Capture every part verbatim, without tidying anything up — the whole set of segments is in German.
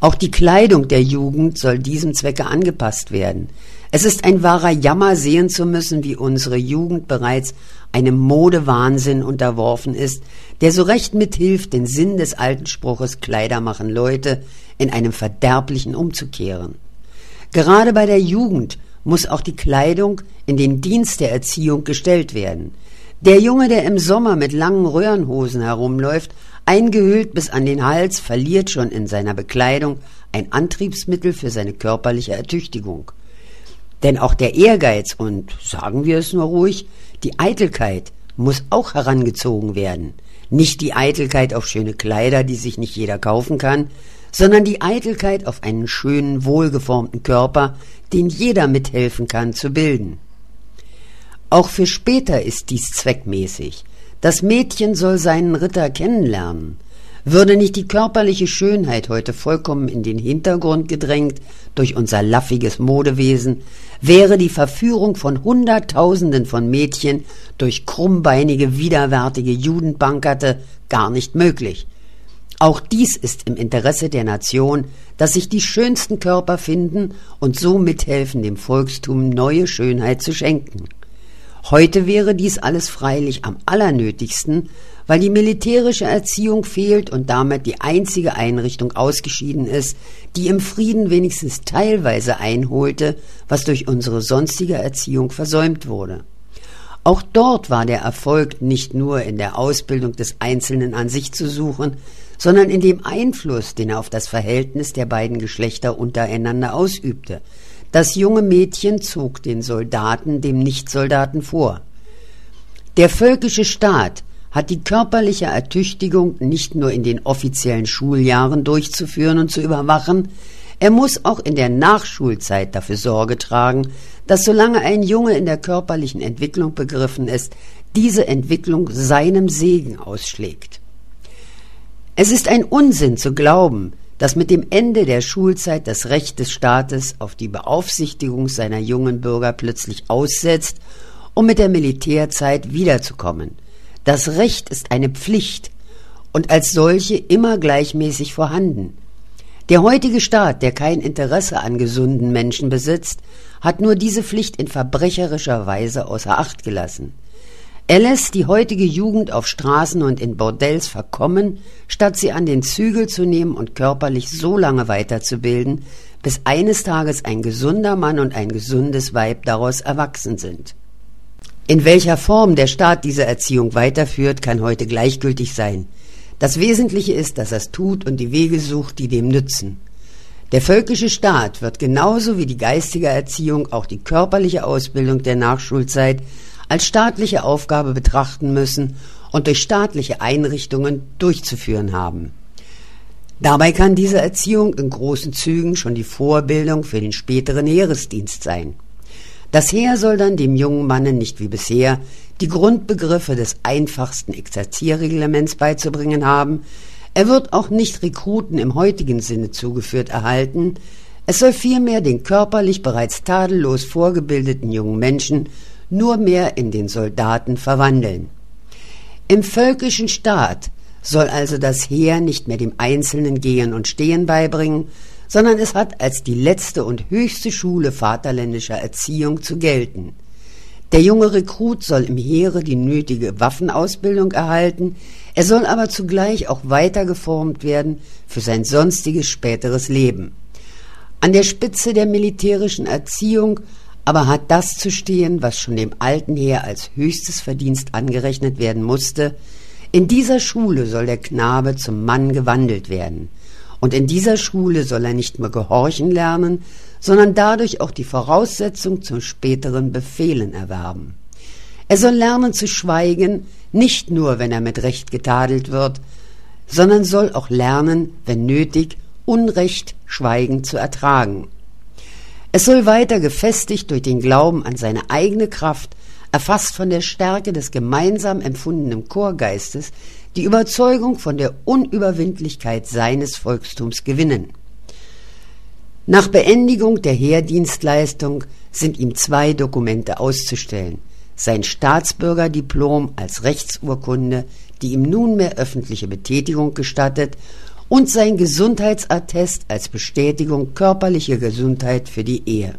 Auch die Kleidung der Jugend soll diesem Zwecke angepasst werden. Es ist ein wahrer Jammer, sehen zu müssen, wie unsere Jugend bereits einem Modewahnsinn unterworfen ist, der so recht mithilft, den Sinn des alten Spruches »Kleider machen Leute« in einem Verderblichen umzukehren. Gerade bei der Jugend muss auch die Kleidung in den Dienst der Erziehung gestellt werden. Der Junge, der im Sommer mit langen Röhrenhosen herumläuft, eingehüllt bis an den Hals, verliert schon in seiner Bekleidung ein Antriebsmittel für seine körperliche Ertüchtigung. Denn auch der Ehrgeiz und, sagen wir es nur ruhig, die Eitelkeit muss auch herangezogen werden. Nicht die Eitelkeit auf schöne Kleider, die sich nicht jeder kaufen kann, sondern die Eitelkeit auf einen schönen, wohlgeformten Körper, den jeder mithelfen kann zu bilden. Auch für später ist dies zweckmäßig. Das Mädchen soll seinen Ritter kennenlernen. Würde nicht die körperliche Schönheit heute vollkommen in den Hintergrund gedrängt durch unser laffiges Modewesen, wäre die Verführung von Hunderttausenden von Mädchen durch krummbeinige, widerwärtige Judenbankerte gar nicht möglich. Auch dies ist im Interesse der Nation, dass sich die schönsten Körper finden und so mithelfen, dem Volkstum neue Schönheit zu schenken. Heute wäre dies alles freilich am allernötigsten, weil die militärische Erziehung fehlt und damit die einzige Einrichtung ausgeschieden ist, die im Frieden wenigstens teilweise einholte, was durch unsere sonstige Erziehung versäumt wurde. Auch dort war der Erfolg nicht nur in der Ausbildung des Einzelnen an sich zu suchen, sondern in dem Einfluss, den er auf das Verhältnis der beiden Geschlechter untereinander ausübte. Das junge Mädchen zog den Soldaten dem Nichtsoldaten vor. Der völkische Staat hat die körperliche Ertüchtigung nicht nur in den offiziellen Schuljahren durchzuführen und zu überwachen, er muss auch in der Nachschulzeit dafür Sorge tragen, dass solange ein Junge in der körperlichen Entwicklung begriffen ist, diese Entwicklung seinem Segen ausschlägt. Es ist ein Unsinn zu glauben, dass mit dem Ende der Schulzeit das Recht des Staates auf die Beaufsichtigung seiner jungen Bürger plötzlich aussetzt, um mit der Militärzeit wiederzukommen. Das Recht ist eine Pflicht und als solche immer gleichmäßig vorhanden. Der heutige Staat, der kein Interesse an gesunden Menschen besitzt, hat nur diese Pflicht in verbrecherischer Weise außer Acht gelassen. Er lässt die heutige Jugend auf Straßen und in Bordells verkommen, statt sie an den Zügel zu nehmen und körperlich so lange weiterzubilden, bis eines Tages ein gesunder Mann und ein gesundes Weib daraus erwachsen sind. In welcher Form der Staat diese Erziehung weiterführt, kann heute gleichgültig sein. Das Wesentliche ist, dass er es tut und die Wege sucht, die dem nützen. Der völkische Staat wird genauso wie die geistige Erziehung auch die körperliche Ausbildung der Nachschulzeit als staatliche Aufgabe betrachten müssen und durch staatliche Einrichtungen durchzuführen haben. Dabei kann diese Erziehung in großen Zügen schon die Vorbildung für den späteren Heeresdienst sein. Das Heer soll dann dem jungen Manne nicht wie bisher die Grundbegriffe des einfachsten Exerzierreglements beizubringen haben. Er wird auch nicht Rekruten im heutigen Sinne zugeführt erhalten. Es soll vielmehr den körperlich bereits tadellos vorgebildeten jungen Menschen nur mehr in den Soldaten verwandeln. Im völkischen Staat soll also das Heer nicht mehr dem Einzelnen Gehen und Stehen beibringen, sondern es hat als die letzte und höchste Schule vaterländischer Erziehung zu gelten. Der junge Rekrut soll im Heere die nötige Waffenausbildung erhalten, er soll aber zugleich auch weiter geformt werden für sein sonstiges späteres Leben. An der Spitze der militärischen Erziehung aber hat das zu stehen, was schon dem alten Heer als höchstes Verdienst angerechnet werden musste. In dieser Schule soll der Knabe zum Mann gewandelt werden. Und in dieser Schule soll er nicht nur gehorchen lernen, sondern dadurch auch die Voraussetzung zum späteren Befehlen erwerben. Er soll lernen zu schweigen, nicht nur, wenn er mit Recht getadelt wird, sondern soll auch lernen, wenn nötig, Unrecht schweigend zu ertragen. Es soll weiter gefestigt durch den Glauben an seine eigene Kraft, erfasst von der Stärke des gemeinsam empfundenen Chorgeistes, die Überzeugung von der Unüberwindlichkeit seines Volkstums gewinnen. Nach Beendigung der Heerdienstleistung sind ihm zwei Dokumente auszustellen: sein Staatsbürgerdiplom als Rechtsurkunde, die ihm nunmehr öffentliche Betätigung gestattet, und sein Gesundheitsattest als Bestätigung körperlicher Gesundheit für die Ehe.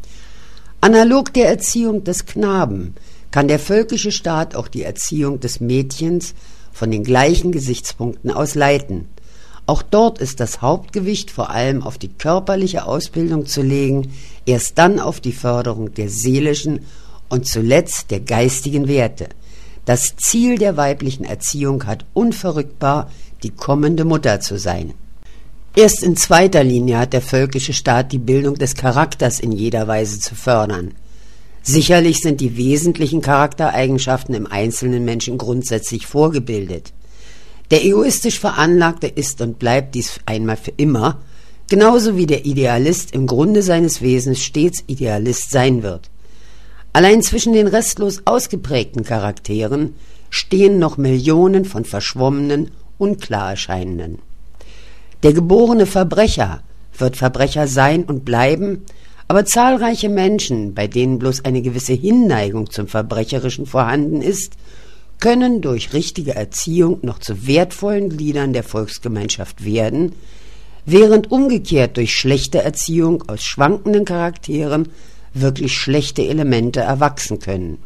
Analog der Erziehung des Knaben kann der völkische Staat auch die Erziehung des Mädchens von den gleichen Gesichtspunkten aus leiten. Auch dort ist das Hauptgewicht vor allem auf die körperliche Ausbildung zu legen, erst dann auf die Förderung der seelischen und zuletzt der geistigen Werte. Das Ziel der weiblichen Erziehung hat unverrückbar die kommende Mutter zu sein. Erst in zweiter Linie hat der völkische Staat die Bildung des Charakters in jeder Weise zu fördern. Sicherlich sind die wesentlichen Charaktereigenschaften im einzelnen Menschen grundsätzlich vorgebildet. Der egoistisch Veranlagte ist und bleibt dies einmal für immer, genauso wie der Idealist im Grunde seines Wesens stets Idealist sein wird. Allein zwischen den restlos ausgeprägten Charakteren stehen noch Millionen von verschwommenen, unklar erscheinenden. Der geborene Verbrecher wird Verbrecher sein und bleiben, aber zahlreiche Menschen, bei denen bloß eine gewisse Hinneigung zum Verbrecherischen vorhanden ist, können durch richtige Erziehung noch zu wertvollen Gliedern der Volksgemeinschaft werden, während umgekehrt durch schlechte Erziehung aus schwankenden Charakteren wirklich schlechte Elemente erwachsen können.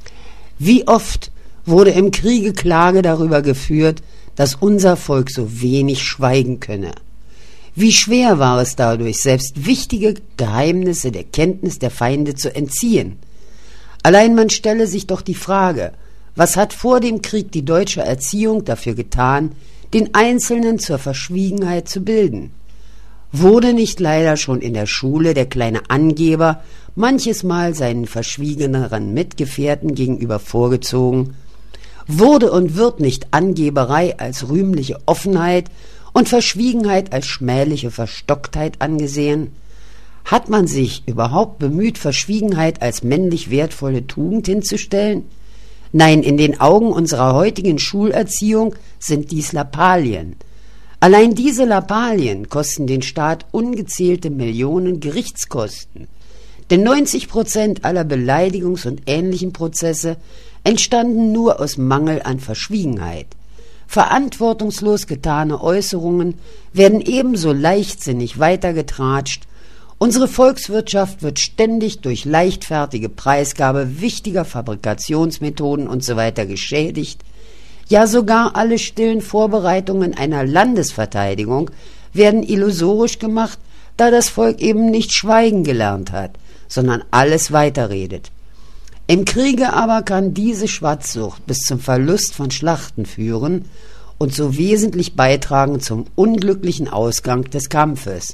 Wie oft wurde im Kriege Klage darüber geführt, dass unser Volk so wenig schweigen könne. Wie schwer war es dadurch, selbst wichtige Geheimnisse der Kenntnis der Feinde zu entziehen. Allein man stelle sich doch die Frage, was hat vor dem Krieg die deutsche Erziehung dafür getan, den Einzelnen zur Verschwiegenheit zu bilden? Wurde nicht leider schon in der Schule der kleine Angeber manches Mal seinen verschwiegeneren Mitgefährten gegenüber vorgezogen? Wurde und wird nicht Angeberei als rühmliche Offenheit und Verschwiegenheit als schmähliche Verstocktheit angesehen? Hat man sich überhaupt bemüht, Verschwiegenheit als männlich wertvolle Tugend hinzustellen? Nein, in den Augen unserer heutigen Schulerziehung sind dies Lappalien. Allein diese Lappalien kosten den Staat ungezählte Millionen Gerichtskosten. Denn neunzig Prozent aller Beleidigungs- und ähnlichen Prozesse entstanden nur aus Mangel an Verschwiegenheit. Verantwortungslos getane Äußerungen werden ebenso leichtsinnig weitergetratscht. Unsere Volkswirtschaft wird ständig durch leichtfertige Preisgabe wichtiger Fabrikationsmethoden usw. geschädigt. Ja, sogar alle stillen Vorbereitungen einer Landesverteidigung werden illusorisch gemacht, da das Volk eben nicht schweigen gelernt hat, sondern alles weiterredet. Im Kriege aber kann diese Schwatzsucht bis zum Verlust von Schlachten führen und so wesentlich beitragen zum unglücklichen Ausgang des Kampfes.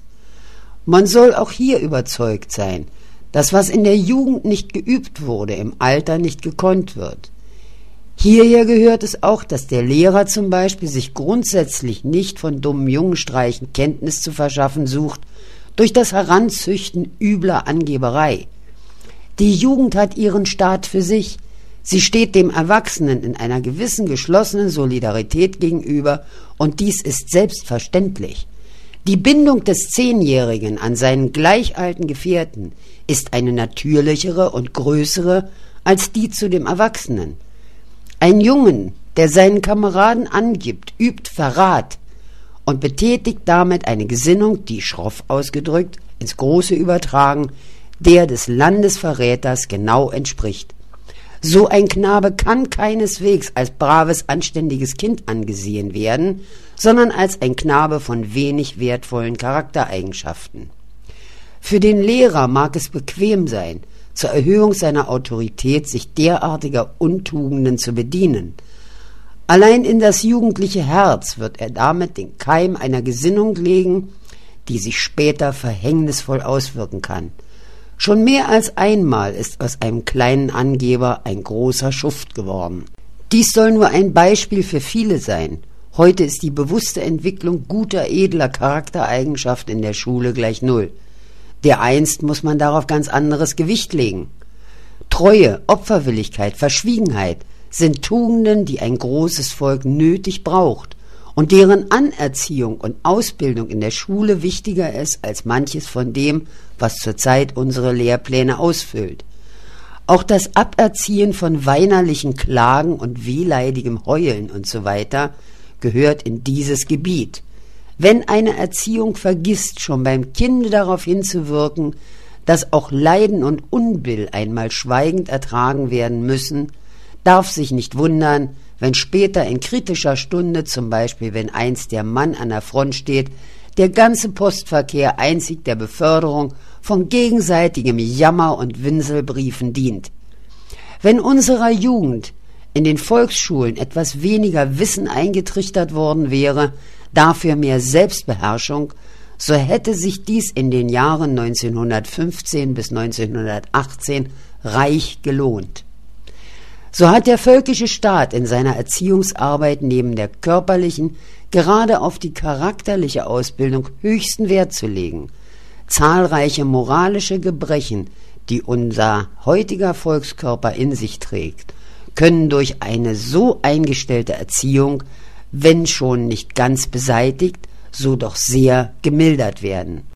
Man soll auch hier überzeugt sein, dass was in der Jugend nicht geübt wurde, im Alter nicht gekonnt wird. Hierher gehört es auch, dass der Lehrer zum Beispiel sich grundsätzlich nicht von dummen Jungenstreichen Kenntnis zu verschaffen sucht, durch das Heranzüchten übler Angeberei. Die Jugend hat ihren Staat für sich. Sie steht dem Erwachsenen in einer gewissen geschlossenen Solidarität gegenüber, und dies ist selbstverständlich. Die Bindung des Zehnjährigen an seinen gleichalten Gefährten ist eine natürlichere und größere als die zu dem Erwachsenen. Ein Jungen, der seinen Kameraden angibt, übt Verrat und betätigt damit eine Gesinnung, die, schroff ausgedrückt, ins Große übertragen, der des Landesverräters genau entspricht. So ein Knabe kann keineswegs als braves, anständiges Kind angesehen werden, sondern als ein Knabe von wenig wertvollen Charaktereigenschaften. Für den Lehrer mag es bequem sein, zur Erhöhung seiner Autorität sich derartiger Untugenden zu bedienen. Allein in das jugendliche Herz wird er damit den Keim einer Gesinnung legen, die sich später verhängnisvoll auswirken kann. Schon mehr als einmal ist aus einem kleinen Angeber ein großer Schuft geworden. Dies soll nur ein Beispiel für viele sein. Heute ist die bewusste Entwicklung guter, edler Charaktereigenschaften in der Schule gleich null. Dereinst muss man darauf ganz anderes Gewicht legen. Treue, Opferwilligkeit, Verschwiegenheit sind Tugenden, die ein großes Volk nötig braucht und deren Anerziehung und Ausbildung in der Schule wichtiger ist als manches von dem, was zurzeit unsere Lehrpläne ausfüllt. Auch das Aberziehen von weinerlichen Klagen und wehleidigem Heulen usw. gehört in dieses Gebiet. Wenn eine Erziehung vergisst, schon beim Kinde darauf hinzuwirken, dass auch Leiden und Unbill einmal schweigend ertragen werden müssen, darf sich nicht wundern, wenn später in kritischer Stunde, zum Beispiel wenn einst der Mann an der Front steht, der ganze Postverkehr einzig der Beförderung von gegenseitigem Jammer und Winselbriefen dient. Wenn unserer Jugend in den Volksschulen etwas weniger Wissen eingetrichtert worden wäre, dafür mehr Selbstbeherrschung, so hätte sich dies in den Jahren neunzehnhundertfünfzehn bis neunzehnhundertachtzehn reich gelohnt. So hat der völkische Staat in seiner Erziehungsarbeit neben der körperlichen gerade auf die charakterliche Ausbildung höchsten Wert zu legen. Zahlreiche moralische Gebrechen, die unser heutiger Volkskörper in sich trägt, können durch eine so eingestellte Erziehung, wenn schon nicht ganz beseitigt, so doch sehr gemildert werden.